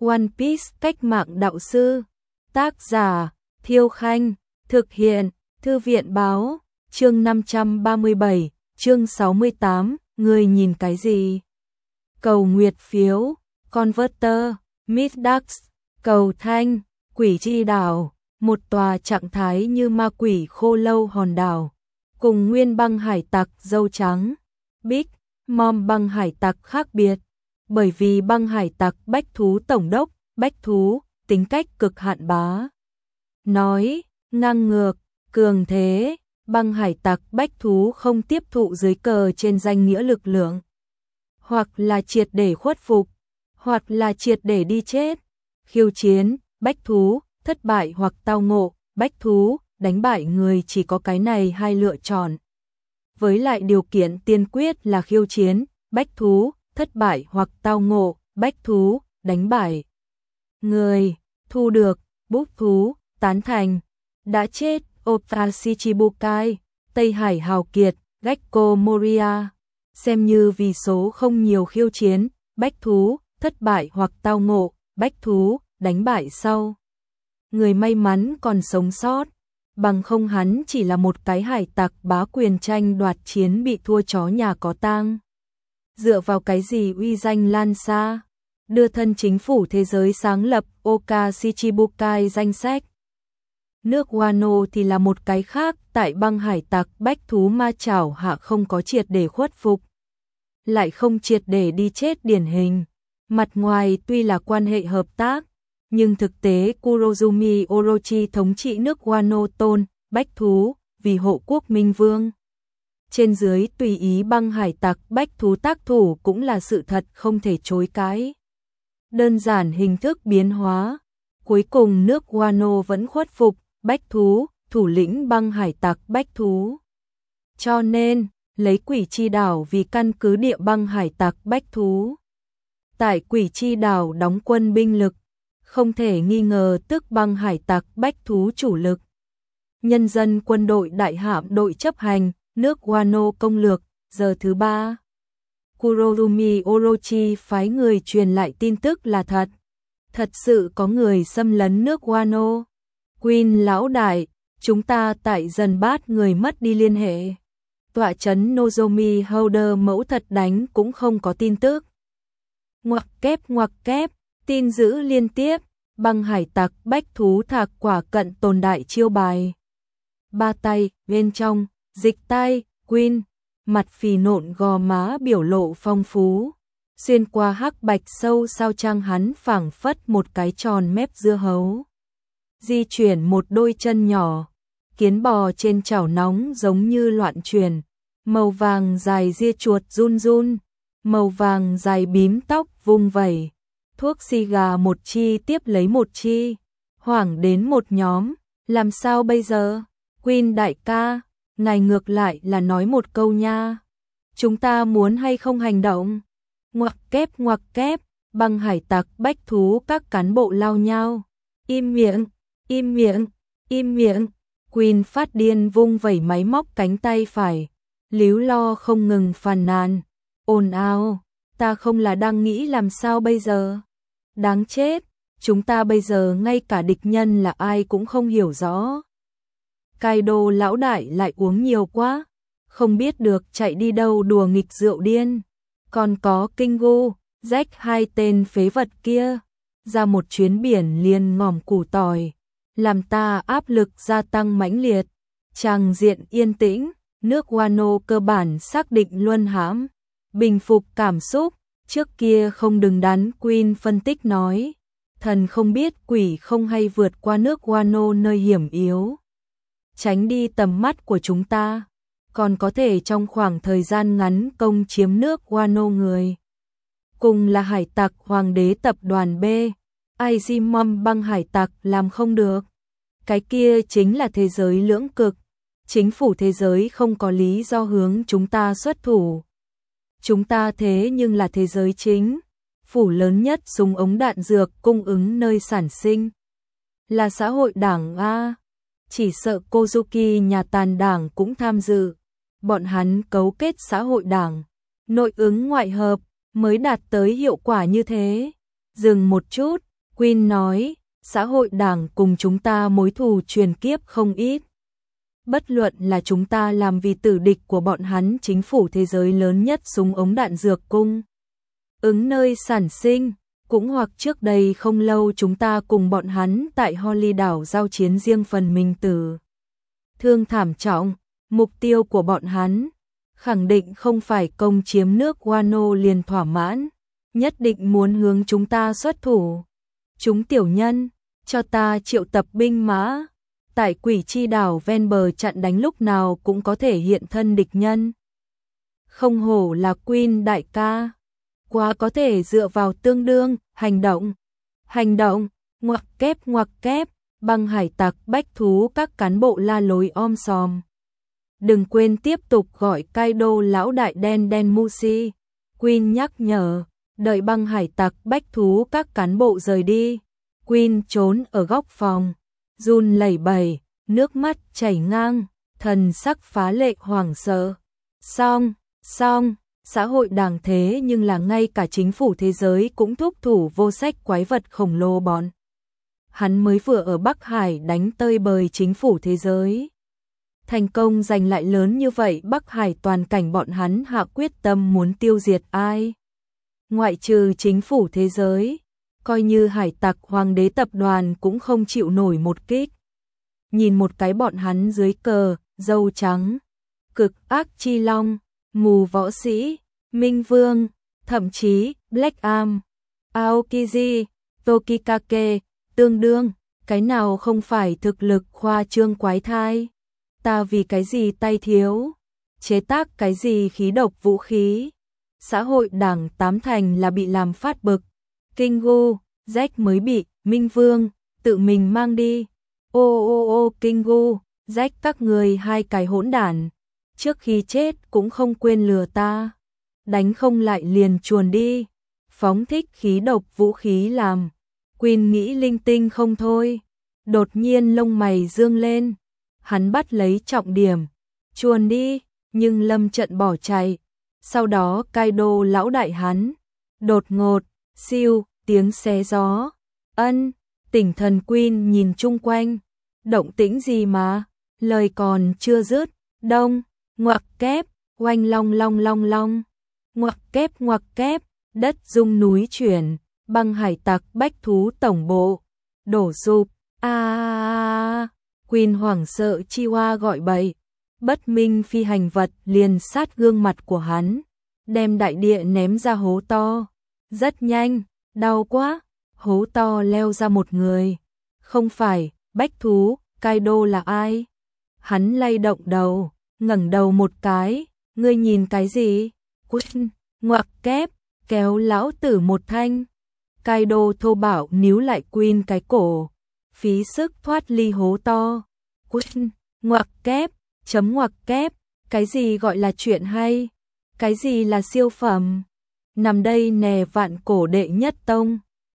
One Piece cách mạng đạo sư. Tác giả Thiêu Khanh. Thực hiện Thư viện Báo. Chương 537, chương 68, người nhìn cái gì? Cầu nguyệt phiếu, Converter, Middax, cầu thanh, quỷ chi đảo, một tòa trạng thái như ma quỷ khô lâu hòn đảo, cùng nguyên băng hải tặc dâu trắng. Big Mom băng hải tặc khác biệt, bởi vì băng hải tặc bách thú tổng đốc, bách thú, tính cách cực hạn bá. Nói, ngang ngược, cường thế, băng hải tặc bách thú không tiếp thụ dưới cờ trên danh nghĩa lực lượng. Hoặc là triệt để khuất phục, hoặc là triệt để đi chết. Khiêu chiến, bách thú, thất bại hoặc tao ngộ, bách thú, đánh bại người chỉ có cái này hai lựa chọn. Với lại điều kiện tiên quyết là khiêu chiến, bách thú, thất bại hoặc tao ngộ, bách thú, đánh bại người, thu được, bút thú, tán thành, đã chết, Ota Shichibukai, Tây Hải Hào Kiệt, Gekko Moria, xem như vì số không nhiều khiêu chiến, bách thú, thất bại hoặc tao ngộ, bách thú, đánh bại sau. Người may mắn còn sống sót, bằng không hắn chỉ là một cái hải tặc bá quyền tranh đoạt chiến bị thua chó nhà có tang. Dựa vào cái gì uy danh lan xa, đưa thân chính phủ thế giới sáng lập Oka Shichibukai danh sách. Nước Wano thì là một cái khác, tại băng hải tặc bách thú ma chảo hạ không có triệt để khuất phục, lại không triệt để đi chết điển hình. Mặt ngoài tuy là quan hệ hợp tác, nhưng thực tế Kurozumi Orochi thống trị nước Wano tôn, bách thú, vì hộ quốc minh vương. Trên dưới tùy ý băng hải tặc bách thú tác thủ cũng là sự thật không thể chối cãi. Đơn giản hình thức biến hóa, cuối cùng nước Wano vẫn khuất phục, bách thú, thủ lĩnh băng hải tặc bách thú. Cho nên, lấy quỷ chi đảo vì căn cứ địa băng hải tặc bách thú. Tại quỷ chi đảo đóng quân binh lực, không thể nghi ngờ tức băng hải tặc bách thú chủ lực. Nhân dân quân đội đại hạm đội chấp hành, nước Wano công lược, giờ thứ 3. Kurozumi Orochi phái người truyền lại tin tức là thật. Thật sự có người xâm lấn nước Wano. Queen lão đại, chúng ta tại dần bát người mất đi liên hệ. Tọa trấn Nozomi Holder mẫu thật đánh cũng không có tin tức. Ngoặc kép, tin dữ liên tiếp, băng hải tặc bách thú thạc quả cận tồn đại chiêu bài. Ba tay, bên trong, dịch tay, Queen, mặt phì nộn gò má biểu lộ phong phú. Xuyên qua hắc bạch sâu sao trang hắn phảng phất một cái tròn mép dưa hấu. Di chuyển một đôi chân nhỏ, kiến bò trên chảo nóng giống như loạn chuyển. Màu vàng dài ria chuột run run, màu vàng dài bím tóc vung vẩy. Thuốc xì gà một chi tiếp lấy một chi, hoảng đến một nhóm, làm sao bây giờ? Queen đại ca, ngài ngược lại là nói một câu nha. Chúng ta muốn hay không hành động? Ngoặc kép, băng hải tặc bách thú các cán bộ lao nhau. Im miệng. Queen phát điên vung vẩy máy móc cánh tay phải, líu lo không ngừng phàn nàn. Ồn ào, ta không là đang nghĩ làm sao bây giờ? Đáng chết, chúng ta bây giờ ngay cả địch nhân là ai cũng không hiểu rõ. Kaido lão đại lại uống nhiều quá, không biết được chạy đi đâu đùa nghịch rượu điên. Còn có Kingu, Jack hai tên phế vật kia, ra một chuyến biển liền ngòm củ tỏi, làm ta áp lực gia tăng mãnh liệt. Tràng diện yên tĩnh, nước Wano cơ bản xác định luân hãm, bình phục cảm xúc, trước kia không đứng đắn. Queen phân tích nói, thần không biết quỷ không hay vượt qua nước Wano nơi hiểm yếu, tránh đi tầm mắt của chúng ta, còn có thể trong khoảng thời gian ngắn công chiếm nước Wano người. Cùng là hải tặc hoàng đế tập đoàn B, Izimom băng hải tặc làm không được. Cái kia chính là thế giới lưỡng cực, chính phủ thế giới không có lý do hướng chúng ta xuất thủ. Chúng ta thế nhưng là thế giới chính, phủ lớn nhất súng ống đạn dược cung ứng nơi sản sinh. Là xã hội đảng A, chỉ sợ Kozuki nhà tàn đảng cũng tham dự. Bọn hắn cấu kết xã hội đảng, nội ứng ngoại hợp mới đạt tới hiệu quả như thế. Dừng một chút, Queen nói, xã hội đảng cùng chúng ta mối thù truyền kiếp không ít. Bất luận là chúng ta làm vì tử địch của bọn hắn chính phủ thế giới lớn nhất súng ống đạn dược cung ứng nơi sản sinh, cũng hoặc trước đây không lâu chúng ta cùng bọn hắn tại Holly đảo giao chiến riêng phần mình tử thương thảm trọng, mục tiêu của bọn hắn khẳng định không phải công chiếm nước Wano liền thỏa mãn, nhất định muốn hướng chúng ta xuất thủ. Chúng tiểu nhân, cho ta triệu tập binh mã, tại Quỷ Chi đảo ven bờ chặn đánh lúc nào cũng có thể hiện thân địch nhân. Không hổ là Queen đại ca, quá có thể dựa vào tương đương, hành động, ngoặc kép, băng hải tặc bách thú các cán bộ la lối om sòm. Đừng quên tiếp tục gọi Kaido lão đại đen Mushi. Queen nhắc nhở, đợi băng hải tặc bách thú các cán bộ rời đi. Queen trốn ở góc phòng, run lẩy bẩy, nước mắt chảy ngang, thần sắc phá lệ hoảng sợ. Xong, xã hội đảng thế nhưng là ngay cả chính phủ thế giới cũng thúc thủ vô sách quái vật khổng lồ bọn. Hắn mới vừa ở Bắc Hải đánh tơi bời chính phủ thế giới. Thành công giành lại lớn như vậy, Bắc Hải toàn cảnh bọn hắn hạ quyết tâm muốn tiêu diệt ai. Ngoại trừ chính phủ thế giới, coi như hải tặc hoàng đế tập đoàn cũng không chịu nổi một kích. Nhìn một cái bọn hắn dưới cờ, dâu trắng, cực ác chi long, mù võ sĩ, minh vương, thậm chí Black Arm, Aokiji, Tokikake, tương đương, cái nào không phải thực lực khoa trương quái thai. Ta vì cái gì tay thiếu, chế tác cái gì khí độc vũ khí. Xã hội đảng tám thành là bị làm phát bực. Kingu, Jack mới bị Minh Vương tự mình mang đi. Ô Kingu, Jack các người hai cái hỗn đản, trước khi chết cũng không quên lừa ta. Đánh không lại liền chuồn đi, phóng thích khí độc vũ khí làm. Queen nghĩ linh tinh không thôi, đột nhiên lông mày dương lên. Hắn bắt lấy trọng điểm, chuồn đi, nhưng lâm trận bỏ chạy. Sau đó Kaido lão đại hắn, đột ngột, siêu, tiếng xé gió. Tỉnh thần Queen nhìn chung quanh, động tĩnh gì mà, lời còn chưa dứt, đông, ngoặc kép, oanh long, ngoặc kép, đất rung núi chuyển, băng hải tặc bách thú tổng bộ, đổ sụp, Queen hoảng sợ chi hoa gọi bậy, bất minh phi hành vật liền sát gương mặt của hắn, đem đại địa ném ra hố to. Rất nhanh, đau quá, hố to leo ra một người. Không phải, bách thú, Kaido là ai? Hắn lay động đầu, ngẩng đầu một cái, ngươi nhìn cái gì? Queen, ngoặc kép, kéo lão tử một thanh. Kaido thô bạo níu lại Queen cái cổ, phí sức thoát ly hố to. Queen, ngoặc kép, ngoặc kép, cái gì gọi là chuyện hay? Cái gì là siêu phẩm? Nằm đây nè vạn cổ đệ nhất tông.